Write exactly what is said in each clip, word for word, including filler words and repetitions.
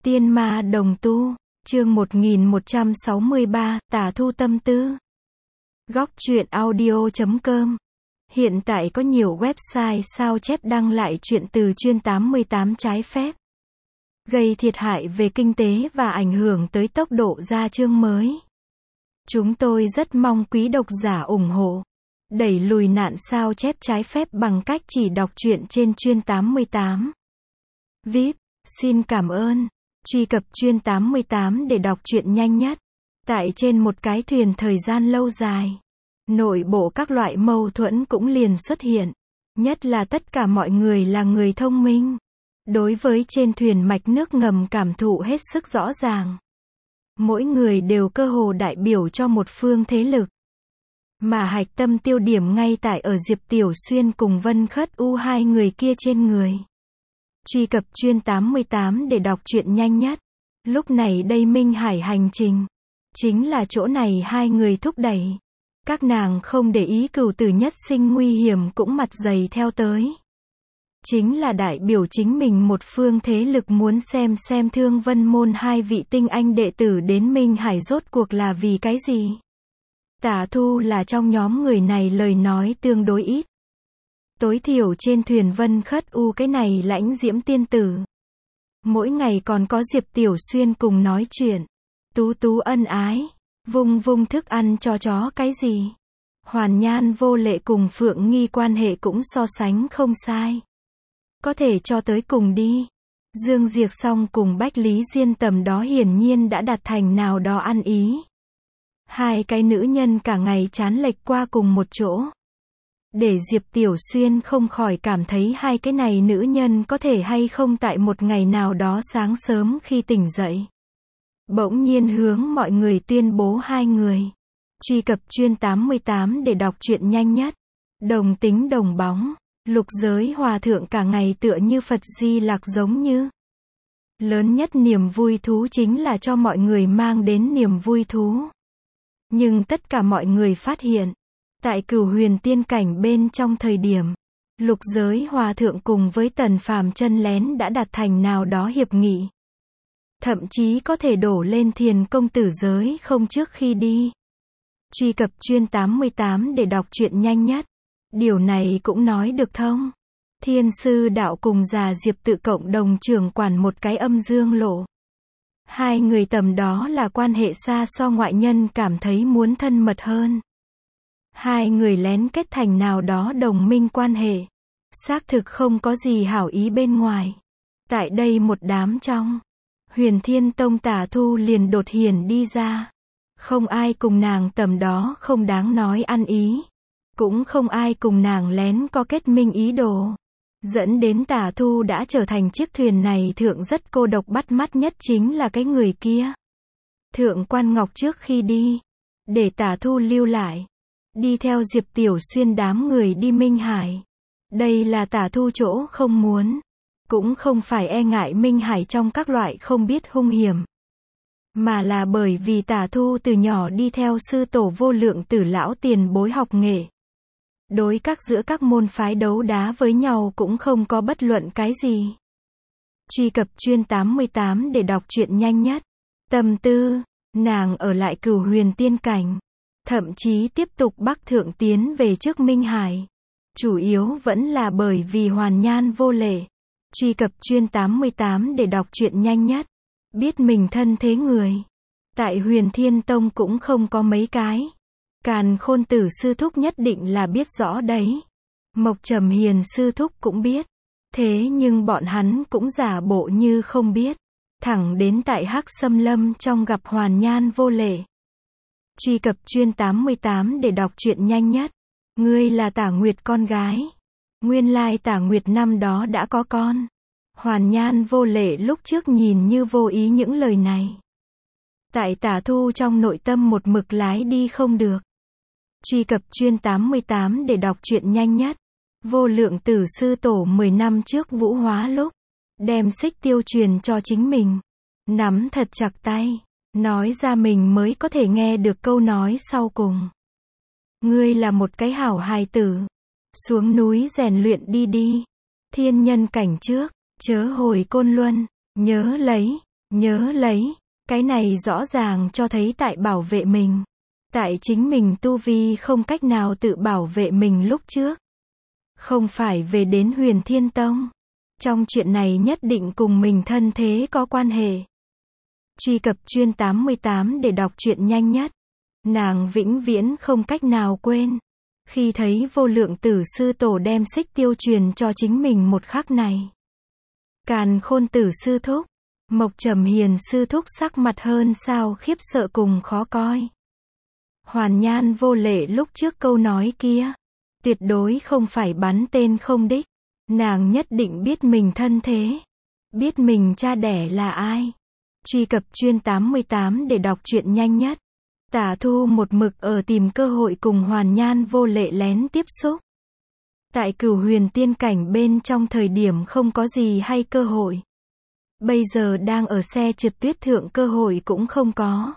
Tiên ma đồng tu, chương một nghìn một trăm sáu mươi ba, tà thu tâm tư. Góc truyện audio chấm com. Hiện tại có nhiều website sao chép đăng lại truyện từ chuyên tám mươi tám trái phép, gây thiệt hại về kinh tế và ảnh hưởng tới tốc độ ra chương mới. Chúng tôi rất mong quý độc giả ủng hộ, đẩy lùi nạn sao chép trái phép bằng cách chỉ đọc truyện trên chuyên tám mươi tám. vê i pê, xin cảm ơn. Truy cập chuyên tám mươi tám để đọc truyện nhanh nhất. Tại trên một cái thuyền thời gian lâu dài, nội bộ các loại mâu thuẫn cũng liền xuất hiện. Nhất là tất cả mọi người là người thông minh. Đối với trên thuyền mạch nước ngầm cảm thụ hết sức rõ ràng. Mỗi người đều cơ hồ đại biểu cho một phương thế lực. Mà hạch tâm tiêu điểm ngay tại ở Diệp Tiểu Xuyên cùng Vân Khất U hai người kia trên người. Truy cập chuyên tám mươi tám để đọc truyện nhanh nhất. Lúc này đây Minh Hải hành trình, chính là chỗ này hai người thúc đẩy. Các nàng không để ý cửu tử nhất sinh nguy hiểm cũng mặt dày theo tới. Chính là đại biểu chính mình một phương thế lực muốn xem xem Thương Vân môn hai vị tinh anh đệ tử đến Minh Hải rốt cuộc là vì cái gì. Tả Thu là trong nhóm người này lời nói tương đối ít. Tối thiểu trên thuyền Vân Khất U cái này lãnh diễm tiên tử. Mỗi ngày còn có Diệp Tiểu Xuyên cùng nói chuyện. Tú tú ân ái. Vung vung thức ăn cho chó cái gì. Hoàn Nhan Vô Lệ cùng Phượng Nghi quan hệ cũng so sánh không sai. Có thể cho tới cùng đi. Dương Diệc Song cùng Bách Lý Diên tầm đó hiển nhiên đã đạt thành nào đó ăn ý. Hai cái nữ nhân cả ngày chán lệch qua cùng một chỗ. Để Diệp Tiểu Xuyên không khỏi cảm thấy hai cái này nữ nhân có thể hay không tại một ngày nào đó sáng sớm khi tỉnh dậy. Bỗng nhiên hướng mọi người tuyên bố hai người. Truy cập chuyên tám mươi tám để đọc truyện nhanh nhất. Đồng tính đồng bóng. Lục giới hòa thượng cả ngày tựa như Phật Di Lặc giống như. Lớn nhất niềm vui thú chính là cho mọi người mang đến niềm vui thú. Nhưng tất cả mọi người phát hiện. Tại Cửu Huyền tiên cảnh bên trong thời điểm, lục giới hòa thượng cùng với Tần Phàm chân lén đã đạt thành nào đó hiệp nghị. Thậm chí có thể đổ lên Thiền công tử giới không trước khi đi. Truy cập chuyên tám mươi tám để đọc truyện nhanh nhất. Điều này cũng nói được thông. Thiên sư đạo cùng già Diệp tự cộng đồng trưởng quản một cái âm dương lộ. Hai người tầm đó là quan hệ xa so ngoại nhân cảm thấy muốn thân mật hơn. Hai người lén kết thành nào đó đồng minh quan hệ. Xác thực không có gì hảo ý bên ngoài. Tại đây một đám trong, Huyền Thiên Tông Tả Thu liền đột hiển đi ra. Không ai cùng nàng tầm đó không đáng nói ăn ý. Cũng không ai cùng nàng lén có kết minh ý đồ. Dẫn đến Tả Thu đã trở thành chiếc thuyền này thượng rất cô độc bắt mắt nhất chính là cái người kia. Thượng Quan Ngọc trước khi đi, để Tả Thu lưu lại. Đi theo Diệp Tiểu Xuyên đám người đi Minh Hải. Đây là Tả Thu chỗ không muốn. Cũng không phải e ngại Minh Hải trong các loại không biết hung hiểm. Mà là bởi vì Tả Thu từ nhỏ đi theo sư tổ Vô Lượng Tử lão tiền bối học nghệ. Đối các giữa các môn phái đấu đá với nhau cũng không có bất luận cái gì. Truy cập chuyên tám mươi tám để đọc truyện nhanh nhất. Tâm tư, nàng ở lại Cửu Huyền tiên cảnh. Thậm chí tiếp tục bắc thượng tiến về trước Minh Hải. Chủ yếu vẫn là bởi vì Hoàn Nhan Vô Lệ. Truy cập chuyên tám mươi tám để đọc truyện nhanh nhất. Biết mình thân thế người. Tại Huyền Thiên Tông cũng không có mấy cái. Càn Khôn Tử sư thúc nhất định là biết rõ đấy. Mộc Trầm Hiền sư thúc cũng biết. Thế nhưng bọn hắn cũng giả bộ như không biết. Thẳng đến tại Hắc Xâm Lâm trong gặp Hoàn Nhan Vô Lệ. Truy cập chuyên tám mươi tám để đọc truyện nhanh nhất. Ngươi là Tả Nguyệt con gái. Nguyên lai Tả Nguyệt năm đó đã có con. Hoàn Nhan Vô Lệ lúc trước nhìn như vô ý những lời này. Tại Tả Thu trong nội tâm một mực lái đi không được. Truy cập chuyên tám mươi tám để đọc truyện nhanh nhất. Vô Lượng Tử sư tổ mười năm trước vũ hóa lúc. Đem xích tiêu truyền cho chính mình. Nắm thật chặt tay. Nói ra mình mới có thể nghe được câu nói sau cùng. Ngươi là một cái hảo hài tử. Xuống núi rèn luyện đi đi. Thiên nhân cảnh trước, chớ hồi Côn Luân. Nhớ lấy, Nhớ lấy, cái này rõ ràng cho thấy tại bảo vệ mình. Tại chính mình tu vi không cách nào tự bảo vệ mình lúc trước. Không phải về đến Huyền Thiên Tông. Trong chuyện này nhất định cùng mình thân thế có quan hệ. Truy cập chuyên tám mươi tám để đọc truyện nhanh nhất. Nàng vĩnh viễn không cách nào quên. Khi thấy Vô Lượng Tử sư tổ đem Xích Tiêu truyền cho chính mình một khắc này. Càn Khôn Tử sư thúc, Mộc Trầm Hiền sư thúc sắc mặt hơn sao khiếp sợ cùng khó coi. Hoàn Nhan Vô Lệ lúc trước câu nói kia, tuyệt đối không phải bắn tên không đích. Nàng nhất định biết mình thân thế, biết mình cha đẻ là ai. Truy cập chuyên tám mươi tám để đọc truyện nhanh nhất. Tả Thu một mực ở tìm cơ hội cùng Hoàn Nhan Vô Lệ lén tiếp xúc. Tại Cửu Huyền tiên cảnh bên trong thời điểm không có gì hay cơ hội. Bây giờ đang ở xe trượt tuyết thượng cơ hội cũng không có.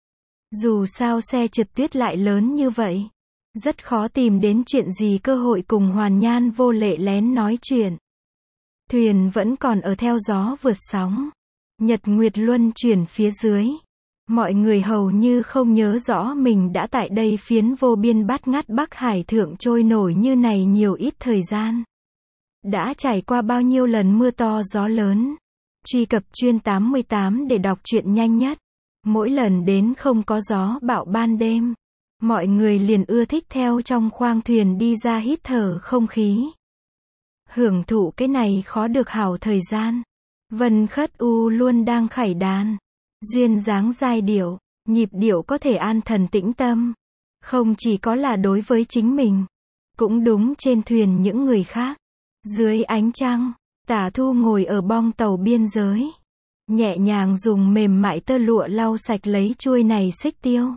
Dù sao xe trượt tuyết lại lớn như vậy, rất khó tìm đến chuyện gì cơ hội cùng Hoàn Nhan Vô Lệ lén nói chuyện. Thuyền vẫn còn ở theo gió vượt sóng. Nhật Nguyệt luân chuyển phía dưới. Mọi người hầu như không nhớ rõ mình đã tại đây phiến vô biên bát ngát Bắc Hải thượng trôi nổi như này nhiều ít thời gian. Đã trải qua bao nhiêu lần mưa to gió lớn. Truy cập chuyên tám mươi tám để đọc truyện nhanh nhất. Mỗi lần đến không có gió bão ban đêm, mọi người liền ưa thích theo trong khoang thuyền đi ra hít thở không khí. Hưởng thụ cái này khó được hảo thời gian. Vân Khất U luôn đang khải đàn. Duyên dáng giai điệu, nhịp điệu có thể an thần tĩnh tâm. Không chỉ có là đối với chính mình, cũng đúng trên thuyền những người khác. Dưới ánh trăng, Tả Thu ngồi ở bong tàu biên giới. Nhẹ nhàng dùng mềm mại tơ lụa lau sạch lấy chuôi này xích tiêu.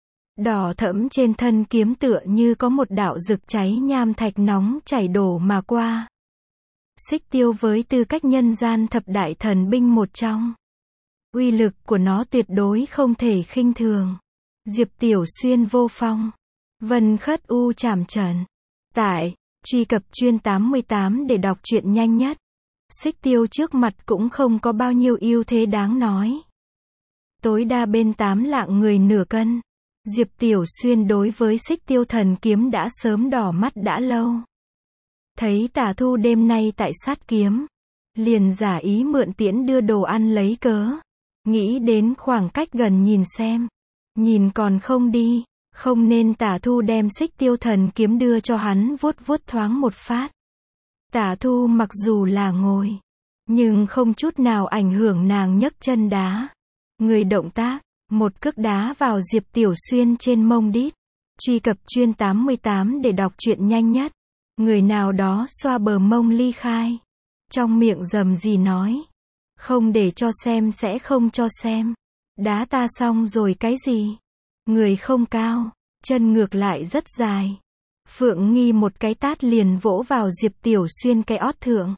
Đỏ thẫm trên thân kiếm tựa như có một đạo rực cháy nham thạch nóng chảy đổ mà qua. Xích tiêu với tư cách nhân gian thập đại thần binh một trong. Uy lực của nó tuyệt đối không thể khinh thường. Diệp Tiểu Xuyên vô phong. Vân Khất U chảm trần. Tại, truy cập chuyên tám mươi tám để đọc truyện nhanh nhất. Xích tiêu trước mặt cũng không có bao nhiêu ưu thế đáng nói. Tối đa bên tám lạng người nửa cân. Diệp Tiểu Xuyên đối với xích tiêu thần kiếm đã sớm đỏ mắt đã lâu. Thấy Tả Thu đêm nay tại sát kiếm, liền giả ý mượn tiễn đưa đồ ăn lấy cớ. Nghĩ đến khoảng cách gần nhìn xem. Nhìn còn không đi, không nên Tả Thu đem xích tiêu thần kiếm đưa cho hắn vuốt vuốt thoáng một phát. Tả Thu mặc dù là ngồi, nhưng không chút nào ảnh hưởng nàng nhấc chân đá. Người động tác, một cước đá vào Diệp Tiểu Xuyên trên mông đít. Truy cập chuyên tám mươi tám để đọc truyện nhanh nhất. Người nào đó xoa bờ mông ly khai. Trong miệng rầm gì nói. Không để cho xem sẽ không cho xem. Đá ta xong rồi cái gì? Người không cao, chân ngược lại rất dài. Phượng Nghi một cái tát liền vỗ vào Diệp Tiểu Xuyên cái ót thượng.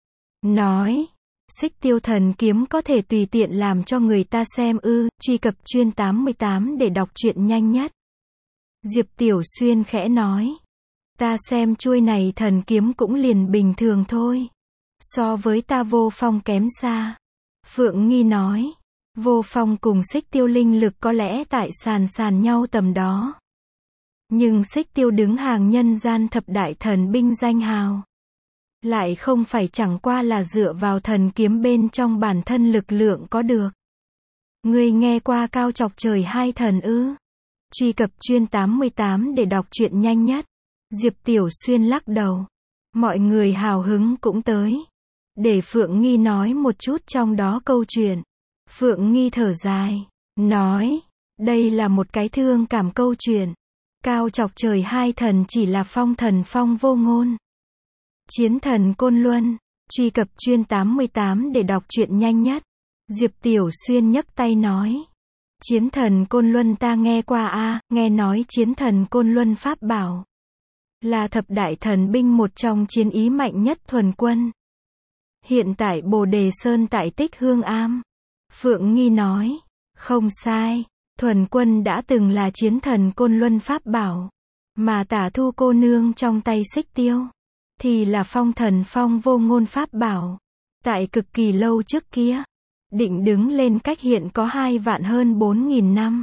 Nói, xích tiêu thần kiếm có thể tùy tiện làm cho người ta xem ư. Truy cập chuyên tám mươi tám để đọc truyện nhanh nhất. Diệp Tiểu Xuyên khẽ nói. Ta xem chuôi này thần kiếm cũng liền bình thường thôi. So với ta vô phong kém xa. Phượng Nghi nói. Vô phong cùng xích tiêu linh lực có lẽ tại sàn sàn nhau tầm đó. Nhưng xích tiêu đứng hàng nhân gian thập đại thần binh danh hào. Lại không phải chẳng qua là dựa vào thần kiếm bên trong bản thân lực lượng có được. Ngươi nghe qua cao chọc trời hai thần ư? Truy cập chuyên tám mươi tám để đọc truyện nhanh nhất. Diệp Tiểu Xuyên lắc đầu. Mọi người hào hứng cũng tới. Để Phượng Nghi nói một chút trong đó câu chuyện. Phượng Nghi thở dài. Nói. Đây là một cái thương cảm câu chuyện. Cao chọc trời hai thần chỉ là phong thần Phong Vô Ngôn. Chiến thần Côn Luân. Truy cập chuyên tám mươi tám để đọc truyện nhanh nhất. Diệp Tiểu Xuyên nhấc tay nói. Chiến thần Côn Luân ta nghe qua a, nghe nói chiến thần Côn Luân pháp bảo. Là thập đại thần binh một trong chiến ý mạnh nhất thuần quân. Hiện tại Bồ Đề Sơn tại Tích Hương Am. Phượng Nghi nói. Không sai. Thuần quân đã từng là chiến thần Côn Luân pháp bảo. Mà Tả Thu cô nương trong tay xích tiêu. Thì là phong thần Phong Vô Ngôn pháp bảo. Tại cực kỳ lâu trước kia. định đứng lên cách hiện có hai vạn hơn bốn nghìn năm.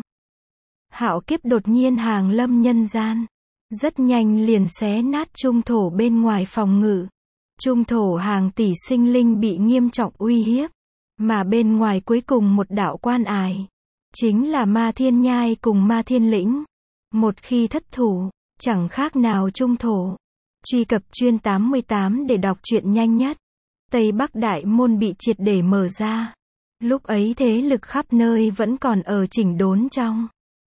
Hạo kiếp đột nhiên hàng lâm nhân gian. Rất nhanh liền xé nát trung thổ bên ngoài phòng ngự. Trung thổ hàng tỷ sinh linh bị nghiêm trọng uy hiếp. Mà bên ngoài cuối cùng một đạo quan ải. Chính là Ma Thiên Nhai cùng Ma Thiên Lĩnh. Một khi thất thủ, chẳng khác nào trung thổ. Truy cập chuyên tám mươi tám để đọc truyện nhanh nhất. Tây Bắc Đại Môn bị triệt để mở ra. Lúc ấy thế lực khắp nơi vẫn còn ở chỉnh đốn trong.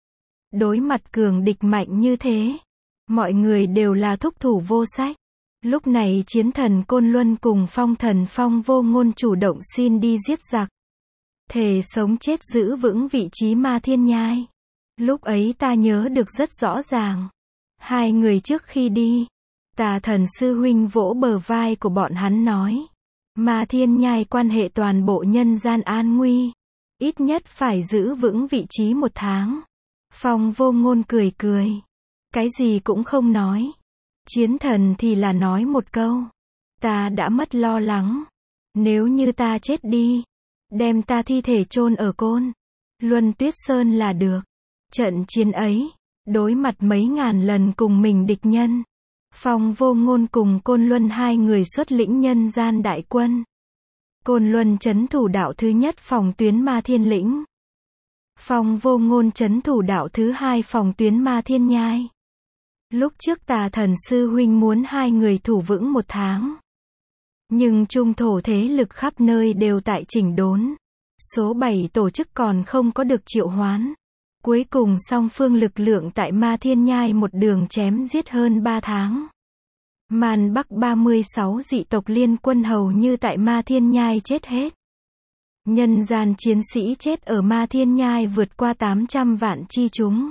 Đối mặt cường địch mạnh như thế, mọi người đều là thúc thủ vô sách. Lúc này chiến thần Côn Luân cùng phong thần Phong Vô Ngôn chủ động xin đi giết giặc. Thề sống chết giữ vững vị trí Ma Thiên Nhai. Lúc ấy ta nhớ được rất rõ ràng. Hai người trước khi đi, Tà Thần sư huynh vỗ bờ vai của bọn hắn nói. Ma Thiên Nhai quan hệ toàn bộ nhân gian an nguy. Ít nhất phải giữ vững vị trí một tháng. Phong Vô Ngôn cười cười. Cái gì cũng không nói. Chiến thần thì là nói một câu. Ta đã mất lo lắng. Nếu như ta chết đi, đem ta thi thể chôn ở Côn Luân Tuyết Sơn là được. Trận chiến ấy, đối mặt mấy ngàn lần cùng mình địch nhân. Phong Vô Ngôn cùng Côn Luân hai người xuất lĩnh nhân gian đại quân. Côn Luân trấn thủ đạo thứ nhất phòng tuyến Ma Thiên Lĩnh. Phong Vô Ngôn trấn thủ đạo thứ hai phòng tuyến Ma Thiên Nhai. Lúc trước Tà Thần sư huynh muốn hai người thủ vững một tháng. Nhưng trung thổ thế lực khắp nơi đều tại chỉnh đốn. Số bảy tổ chức còn không có được triệu hoán. Cuối cùng song phương lực lượng tại Ma Thiên Nhai một đường chém giết hơn ba tháng. Man Bắc ba mươi sáu dị tộc liên quân hầu như tại Ma Thiên Nhai chết hết. Nhân gian chiến sĩ chết ở Ma Thiên Nhai vượt qua tám trăm vạn chi chúng.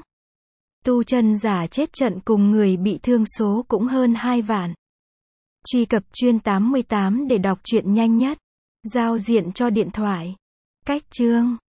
Tu chân giả chết trận cùng người bị thương số cũng hơn hai vạn. Truy cập chuyên tám mươi tám để đọc truyện nhanh nhất. Giao diện cho điện thoại. Cách chương